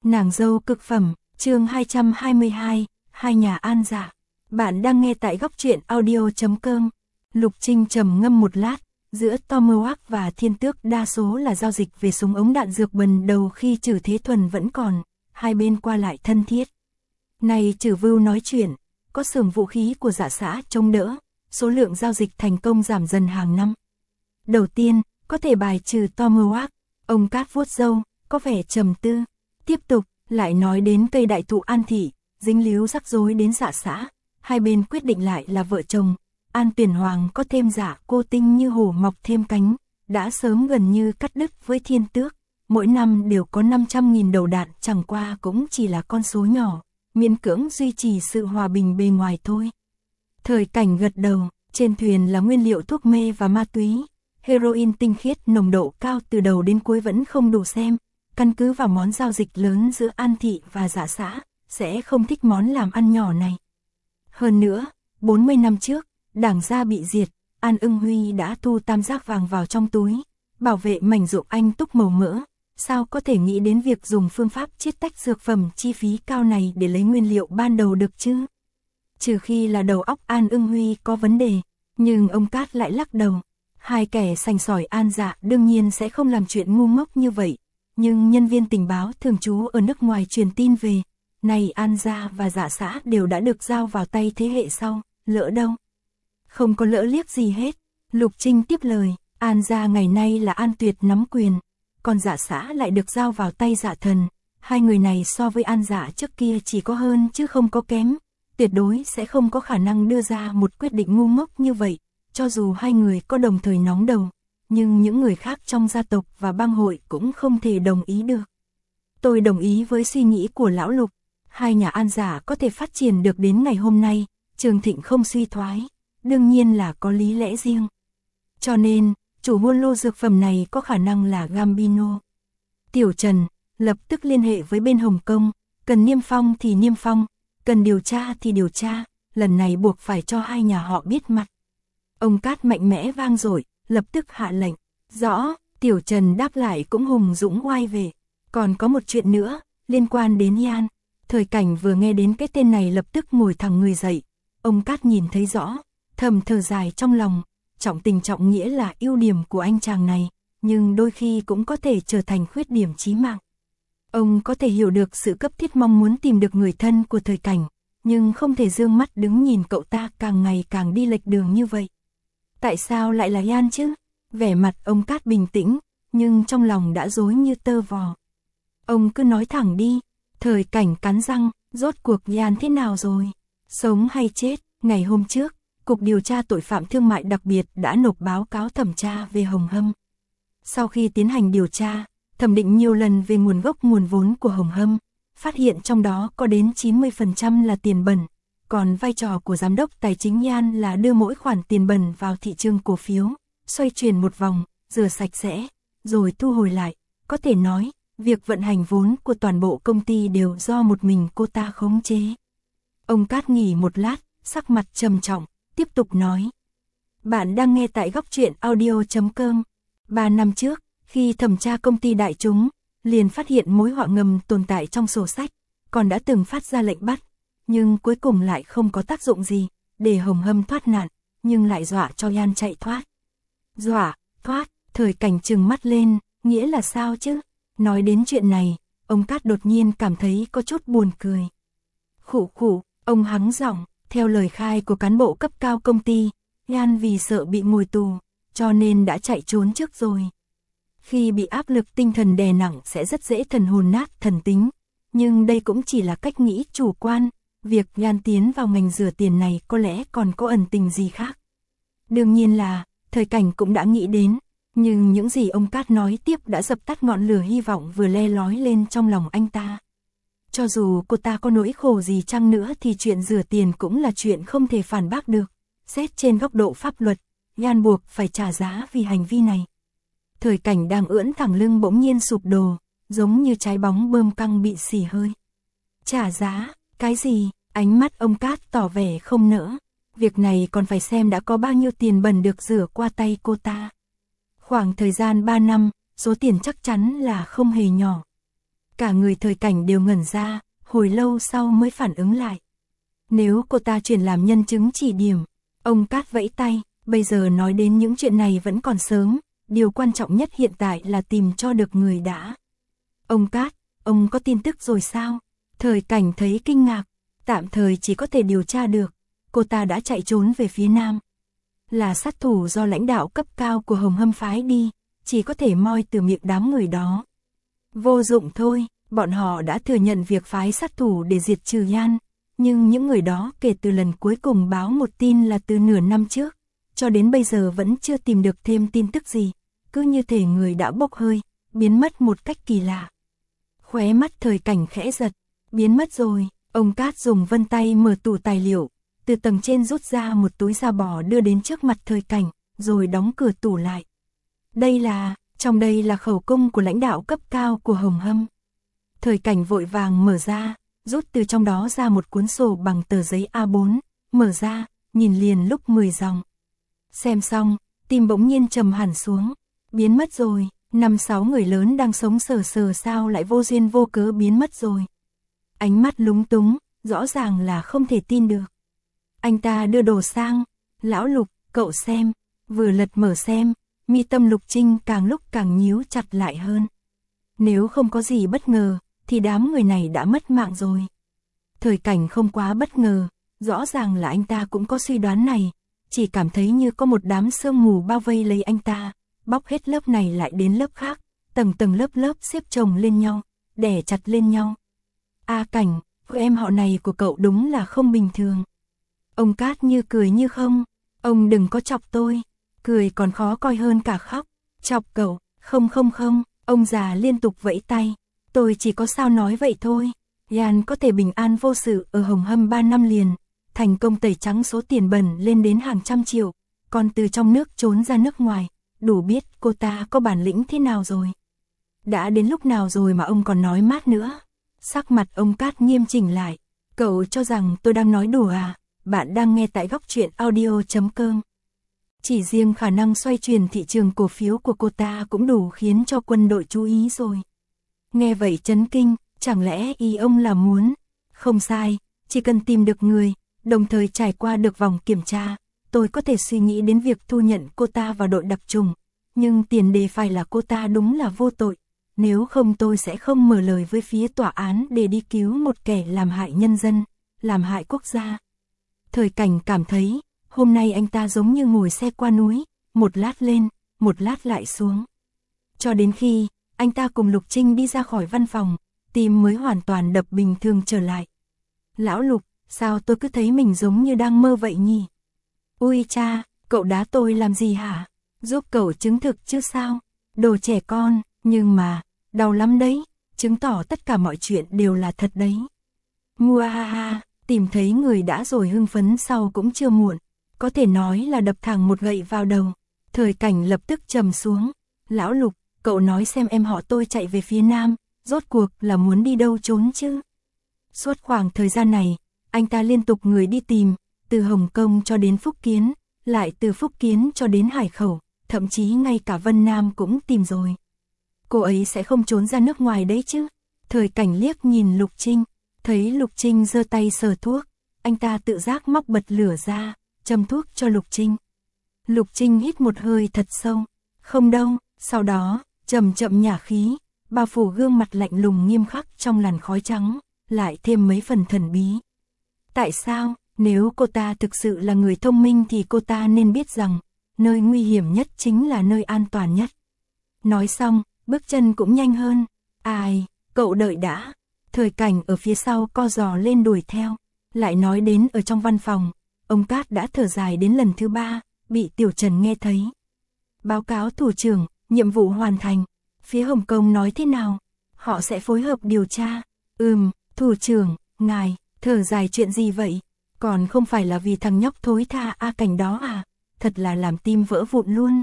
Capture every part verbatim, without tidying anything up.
Nàng dâu cực phẩm, chương hai trăm hai mươi hai, hai nhà An Dạ. Bạn đang nghe tại góc truyện audio chấm com. Lục Trinh trầm ngâm một lát, giữa Tomahawk và Thiên Tước đa số là giao dịch về súng ống đạn dược bần đầu khi Trử Thế Thuần vẫn còn, hai bên qua lại thân thiết. Này Trử Vưu nói chuyện, có xưởng vũ khí của Dạ xã chống đỡ, số lượng giao dịch thành công giảm dần hàng năm. Đầu tiên, có thể bài trừ Tomahawk, ông Cát vuốt râu, có vẻ trầm tư. Tiếp tục, lại nói đến cây đại thụ An Thị, dính líu rắc rối đến Dạ xã, hai bên quyết định lại là vợ chồng. An Tuyển Hoàng có thêm Dạ Cô Tinh như hổ mọc thêm cánh, đã sớm gần như cắt đứt với Thiên Tước, mỗi năm đều có năm trăm nghìn đầu đạn, chẳng qua cũng chỉ là con số nhỏ, miễn cưỡng duy trì sự hòa bình bề ngoài thôi. Thời Cảnh gật đầu, trên thuyền là nguyên liệu thuốc mê và ma túy, heroin tinh khiết nồng độ cao từ đầu đến cuối vẫn không đủ xem. Căn cứ vào món giao dịch lớn giữa An Thị và Dạ xã, sẽ không thích món làm ăn nhỏ này. Hơn nữa, bốn mươi năm trước, Đảng Gia bị diệt, An Ưng Huy đã thu tam giác vàng vào trong túi, bảo vệ mảnh ruộng anh túc màu mỡ, sao có thể nghĩ đến việc dùng phương pháp chiết tách dược phẩm chi phí cao này để lấy nguyên liệu ban đầu được chứ? Trừ khi là đầu óc An Ưng Huy có vấn đề, nhưng ông Cát lại lắc đầu. Hai kẻ sành sỏi An Dạ đương nhiên sẽ không làm chuyện ngu ngốc như vậy. Nhưng nhân viên tình báo thường trú ở nước ngoài truyền tin về, này An Gia và Dạ xã đều đã được giao vào tay thế hệ sau, lỡ đâu. Không có lỡ liếc gì hết, Lục Trinh tiếp lời, An Gia ngày nay là An Tuyệt nắm quyền, còn Dạ xã lại được giao vào tay Dạ Thần, hai người này so với An Dạ trước kia chỉ có hơn chứ không có kém, tuyệt đối sẽ không có khả năng đưa ra một quyết định ngu ngốc như vậy, cho dù hai người có đồng thời nóng đầu. Nhưng những người khác trong gia tộc và bang hội cũng không thể đồng ý được. Tôi đồng ý với suy nghĩ của lão Lục, hai nhà An Dạ có thể phát triển được đến ngày hôm nay, Trường Thịnh không suy thoái, đương nhiên là có lý lẽ riêng. Cho nên, chủ buôn lô dược phẩm này có khả năng là Gambino. Tiểu Trần, lập tức liên hệ với bên Hồng Kông, cần niêm phong thì niêm phong, cần điều tra thì điều tra, lần này buộc phải cho hai nhà họ biết mặt. Ông Cát mạnh mẽ vang dội, lập tức hạ lệnh. Rõ, Tiểu Trần đáp lại cũng hùng dũng oai về. Còn có một chuyện nữa, liên quan đến Yan. Thời Cảnh vừa nghe đến cái tên này lập tức ngồi thẳng người dậy. Ông Cát nhìn thấy rõ, thầm thở dài trong lòng. Trọng tình trọng nghĩa là ưu điểm của anh chàng này, nhưng đôi khi cũng có thể trở thành khuyết điểm chí mạng. Ông có thể hiểu được sự cấp thiết mong muốn tìm được người thân của Thời Cảnh, nhưng không thể dương mắt đứng nhìn cậu ta càng ngày càng đi lệch đường như vậy. Tại sao lại là Yan chứ? Vẻ mặt ông Cát bình tĩnh, nhưng trong lòng đã rối như tơ vò. Ông cứ nói thẳng đi. Thời Cảnh cắn răng, rốt cuộc Yan thế nào rồi? Sống hay chết? Ngày hôm trước, Cục Điều tra Tội phạm Thương mại đặc biệt đã nộp báo cáo thẩm tra về Hồng Hâm. Sau khi tiến hành điều tra, thẩm định nhiều lần về nguồn gốc nguồn vốn của Hồng Hâm, phát hiện trong đó có đến chín mươi phần trăm là tiền bẩn. Còn vai trò của giám đốc tài chính Yan là đưa mỗi khoản tiền bẩn vào thị trường cổ phiếu, xoay chuyển một vòng, rửa sạch sẽ, rồi thu hồi lại. Có thể nói, việc vận hành vốn của toàn bộ công ty đều do một mình cô ta khống chế. Ông Cát nghỉ một lát, sắc mặt trầm trọng, tiếp tục nói. Bạn đang nghe tại góc truyện audio chấm com. Ba năm trước, khi thẩm tra công ty đại chúng, liền phát hiện mối họa ngầm tồn tại trong sổ sách, còn đã từng phát ra lệnh bắt. Nhưng cuối cùng lại không có tác dụng gì, để Hồng Hâm thoát nạn, nhưng lại dọa cho Yan chạy thoát. Dọa, thoát, Thời Cảnh trừng mắt lên, nghĩa là sao chứ? Nói đến chuyện này, ông Cát đột nhiên cảm thấy có chút buồn cười. Khụ khụ, ông hắng giọng, theo lời khai của cán bộ cấp cao công ty, Yan vì sợ bị ngồi tù, cho nên đã chạy trốn trước rồi. Khi bị áp lực tinh thần đè nặng sẽ rất dễ thần hồn nát thần tính, nhưng đây cũng chỉ là cách nghĩ chủ quan. Việc Yan tiến vào ngành rửa tiền này có lẽ còn có ẩn tình gì khác. Đương nhiên là, Thời Cảnh cũng đã nghĩ đến, nhưng những gì ông Cát nói tiếp đã dập tắt ngọn lửa hy vọng vừa le lói lên trong lòng anh ta. Cho dù cô ta có nỗi khổ gì chăng nữa thì chuyện rửa tiền cũng là chuyện không thể phản bác được. Xét trên góc độ pháp luật, Yan buộc phải trả giá vì hành vi này. Thời Cảnh đang ưỡn thẳng lưng bỗng nhiên sụp đổ, giống như trái bóng bơm căng bị xì hơi. Trả giá? Cái gì? Ánh mắt ông Cát tỏ vẻ không nỡ. Việc này còn phải xem đã có bao nhiêu tiền bẩn được rửa qua tay cô ta. Khoảng thời gian ba năm, số tiền chắc chắn là không hề nhỏ. Cả người Thời Cảnh đều ngẩn ra, hồi lâu sau mới phản ứng lại. Nếu cô ta chuyển làm nhân chứng chỉ điểm, ông Cát vẫy tay, bây giờ nói đến những chuyện này vẫn còn sớm, điều quan trọng nhất hiện tại là tìm cho được người đã. Ông Cát, ông có tin tức rồi sao? Thời Cảnh thấy kinh ngạc, tạm thời chỉ có thể điều tra được, cô ta đã chạy trốn về phía nam. Là sát thủ do lãnh đạo cấp cao của Hồng Hâm phái đi, chỉ có thể moi từ miệng đám người đó. Vô dụng thôi, bọn họ đã thừa nhận việc phái sát thủ để diệt trừ Yan, nhưng những người đó kể từ lần cuối cùng báo một tin là từ nửa năm trước, cho đến bây giờ vẫn chưa tìm được thêm tin tức gì, cứ như thể người đã bốc hơi, biến mất một cách kỳ lạ. Khóe mắt Thời Cảnh khẽ giật, biến mất rồi, ông Cát dùng vân tay mở tủ tài liệu, từ tầng trên rút ra một túi da bò đưa đến trước mặt Thời Cảnh, rồi đóng cửa tủ lại. Đây là, trong đây là khẩu cung của lãnh đạo cấp cao của Hồng Hâm. Thời Cảnh vội vàng mở ra, rút từ trong đó ra một cuốn sổ bằng tờ giấy A bốn, mở ra, nhìn liền lúc mười dòng. Xem xong, tim bỗng nhiên trầm hẳn xuống, biến mất rồi, năm sáu người lớn đang sống sờ sờ sao lại vô duyên vô cớ biến mất rồi. Ánh mắt lúng túng, rõ ràng là không thể tin được. Anh ta đưa đồ sang, lão Lục, cậu xem, vừa lật mở xem, mi tâm Lục Trinh càng lúc càng nhíu chặt lại hơn. Nếu không có gì bất ngờ, thì đám người này đã mất mạng rồi. Thời Cảnh không quá bất ngờ, rõ ràng là anh ta cũng có suy đoán này, chỉ cảm thấy như có một đám sương mù bao vây lấy anh ta, bóc hết lớp này lại đến lớp khác, tầng tầng lớp lớp xếp chồng lên nhau, đè chặt lên nhau. A Cảnh, cô em họ này của cậu đúng là không bình thường. Ông Cát như cười như không, ông đừng có chọc tôi, cười còn khó coi hơn cả khóc, chọc cậu, không không không, ông già liên tục vẫy tay, tôi chỉ có sao nói vậy thôi. Yan có thể bình an vô sự ở Hồng Hâm ba năm liền, thành công tẩy trắng số tiền bẩn lên đến hàng trăm triệu, còn từ trong nước trốn ra nước ngoài, đủ biết cô ta có bản lĩnh thế nào rồi. Đã đến lúc nào rồi mà ông còn nói mát nữa. Sắc mặt ông Cát nghiêm chỉnh lại, cậu cho rằng tôi đang nói đùa à? Bạn đang nghe tại góc truyện audio chấm com. Chỉ riêng khả năng xoay chuyển thị trường cổ phiếu của cô ta cũng đủ khiến cho quân đội chú ý rồi. Nghe vậy chấn kinh, chẳng lẽ ý ông là muốn? Không sai, chỉ cần tìm được người, đồng thời trải qua được vòng kiểm tra, tôi có thể suy nghĩ đến việc thu nhận cô ta vào đội đặc trùng. Nhưng tiền đề phải là cô ta đúng là vô tội, nếu không tôi sẽ không mở lời với phía tòa án để đi cứu một kẻ làm hại nhân dân, làm hại quốc gia. Thời Cảnh cảm thấy, hôm nay anh ta giống như ngồi xe qua núi, một lát lên, một lát lại xuống. Cho đến khi, anh ta cùng Lục Trinh đi ra khỏi văn phòng, tim mới hoàn toàn đập bình thường trở lại. Lão Lục, sao tôi cứ thấy mình giống như đang mơ vậy nhỉ? Ui cha, cậu đá tôi làm gì hả? Giúp cậu chứng thực chứ sao? Đồ trẻ con, nhưng mà, đau lắm đấy, chứng tỏ tất cả mọi chuyện đều là thật đấy. Mua ha ha, tìm thấy người đã rồi hưng phấn sau cũng chưa muộn, có thể nói là đập thẳng một gậy vào đầu. Thời Cảnh lập tức trầm xuống, lão Lục, cậu nói xem em họ tôi chạy về phía nam, rốt cuộc là muốn đi đâu trốn chứ? Suốt khoảng thời gian này, anh ta liên tục người đi tìm, từ Hồng Kông cho đến Phúc Kiến, lại từ Phúc Kiến cho đến Hải Khẩu, thậm chí ngay cả Vân Nam cũng tìm rồi. Cô ấy sẽ không trốn ra nước ngoài đấy chứ? Thời Cảnh liếc nhìn Lục Trinh, thấy Lục Trinh giơ tay sờ thuốc, anh ta tự giác móc bật lửa ra, châm thuốc cho Lục Trinh. Lục Trinh hít một hơi thật sâu, không đâu, sau đó, chậm chậm nhả khí, bao phủ gương mặt lạnh lùng nghiêm khắc trong làn khói trắng, lại thêm mấy phần thần bí. Tại sao, nếu cô ta thực sự là người thông minh thì cô ta nên biết rằng, nơi nguy hiểm nhất chính là nơi an toàn nhất. Nói xong, bước chân cũng nhanh hơn. Ai, cậu đợi đã. Thời Cảnh ở phía sau co giò lên đuổi theo. Lại nói đến ở trong văn phòng, ông Cát đã thở dài đến lần thứ ba, bị Tiểu Trần nghe thấy. Báo cáo thủ trưởng, nhiệm vụ hoàn thành. Phía Hồng Kông nói thế nào? Họ sẽ phối hợp điều tra. Ừm, thủ trưởng, ngài, thở dài chuyện gì vậy? Còn không phải là vì thằng nhóc thối tha A Cảnh đó à? Thật là làm tim vỡ vụn luôn.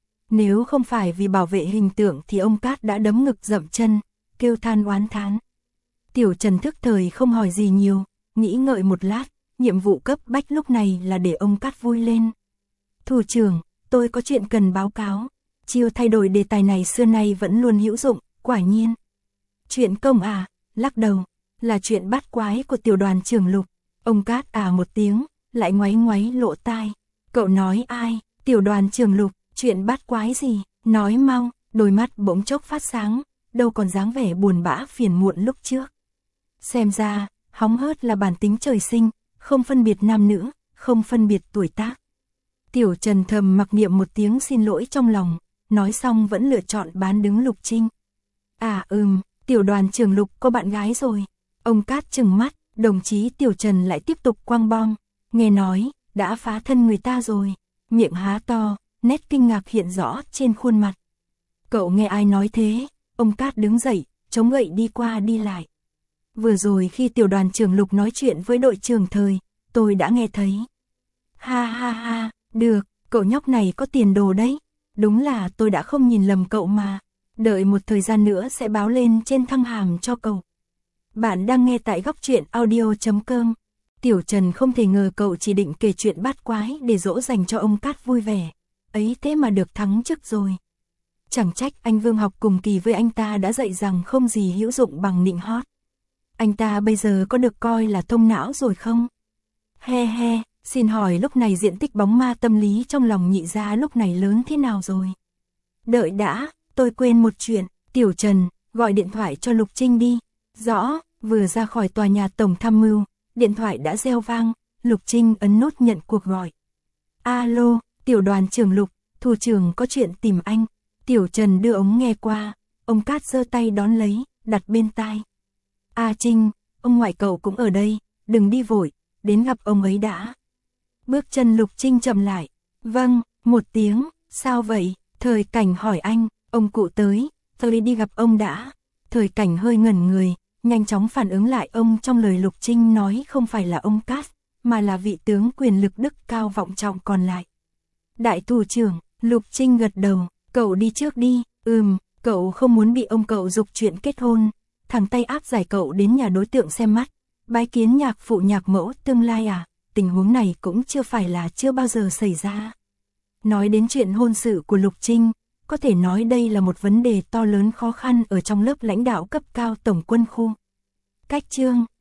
Nếu không phải vì bảo vệ hình tượng thì ông Cát đã đấm ngực dậm chân, kêu than oán thán. Tiểu Trần thức thời không hỏi gì nhiều, nghĩ ngợi một lát, nhiệm vụ cấp bách lúc này là để ông Cát vui lên. Thủ trưởng, tôi có chuyện cần báo cáo. Chiêu thay đổi đề tài này xưa nay vẫn luôn hữu dụng, quả nhiên. Chuyện công à, lắc đầu, là chuyện bát quái của tiểu đoàn trưởng Lục. Ông Cát à một tiếng, lại ngoáy ngoáy lỗ tai. Cậu nói ai? Tiểu đoàn trưởng Lục, chuyện bát quái gì? Nói mau, đôi mắt bỗng chốc phát sáng, đâu còn dáng vẻ buồn bã phiền muộn lúc trước. Xem ra, hóng hớt là bản tính trời sinh, không phân biệt nam nữ, không phân biệt tuổi tác. Tiểu Trần thầm mặc niệm một tiếng xin lỗi trong lòng, nói xong vẫn lựa chọn bán đứng Lục Trinh. À ừm, tiểu đoàn trưởng Lục có bạn gái rồi. Ông Cát trừng mắt, đồng chí Tiểu Trần lại tiếp tục quăng bom. Nghe nói, đã phá thân người ta rồi. Miệng há to, nét kinh ngạc hiện rõ trên khuôn mặt. Cậu nghe ai nói thế? Ông Cát đứng dậy, chống gậy đi qua đi lại. Vừa rồi khi tiểu đoàn trưởng Lục nói chuyện với đội trưởng Thời, tôi đã nghe thấy. Ha ha ha, được, cậu nhóc này có tiền đồ đấy. Đúng là tôi đã không nhìn lầm cậu mà. Đợi một thời gian nữa sẽ báo lên trên thăng hàm cho cậu. Bạn đang nghe tại góc truyện audio chấm com. Tiểu Trần không thể ngờ cậu chỉ định kể chuyện bát quái để dỗ dành cho ông Cát vui vẻ. Ấy thế mà được thắng chức rồi. Chẳng trách anh Vương học cùng kỳ với anh ta đã dạy rằng không gì hữu dụng bằng nịnh hót. Anh ta bây giờ có được coi là thông não rồi không? He he, xin hỏi lúc này diện tích bóng ma tâm lý trong lòng nhị gia lúc này lớn thế nào rồi? Đợi đã, tôi quên một chuyện. Tiểu Trần, gọi điện thoại cho Lục Trinh đi. Rõ, vừa ra khỏi tòa nhà tổng tham mưu, điện thoại đã reo vang, Lục Trinh ấn nút nhận cuộc gọi. Alo, tiểu đoàn trưởng Lục, thủ trưởng có chuyện tìm anh. Tiểu Trần đưa ống nghe qua, ông Cát giơ tay đón lấy, đặt bên tai. A Trinh, ông ngoại cậu cũng ở đây, đừng đi vội, đến gặp ông ấy đã. Bước chân Lục Trinh chậm lại. Vâng, một tiếng, sao vậy? Thời Cảnh hỏi anh, ông cụ tới, tôi đi gặp ông đã. Thời Cảnh hơi ngẩn người, nhanh chóng phản ứng lại ông trong lời Lục Trinh nói không phải là ông Cát, mà là vị tướng quyền lực đức cao vọng trọng còn lại. Đại thủ trưởng, Lục Trinh gật đầu, cậu đi trước đi, ừm, cậu không muốn bị ông cậu giục chuyện kết hôn. Thằng tay áp giải cậu đến nhà đối tượng xem mắt, bái kiến nhạc phụ nhạc mẫu tương lai à, tình huống này cũng chưa phải là chưa bao giờ xảy ra. Nói đến chuyện hôn sự của Lục Trinh, có thể nói đây là một vấn đề to lớn khó khăn ở trong lớp lãnh đạo cấp cao tổng quân khu. Cách chương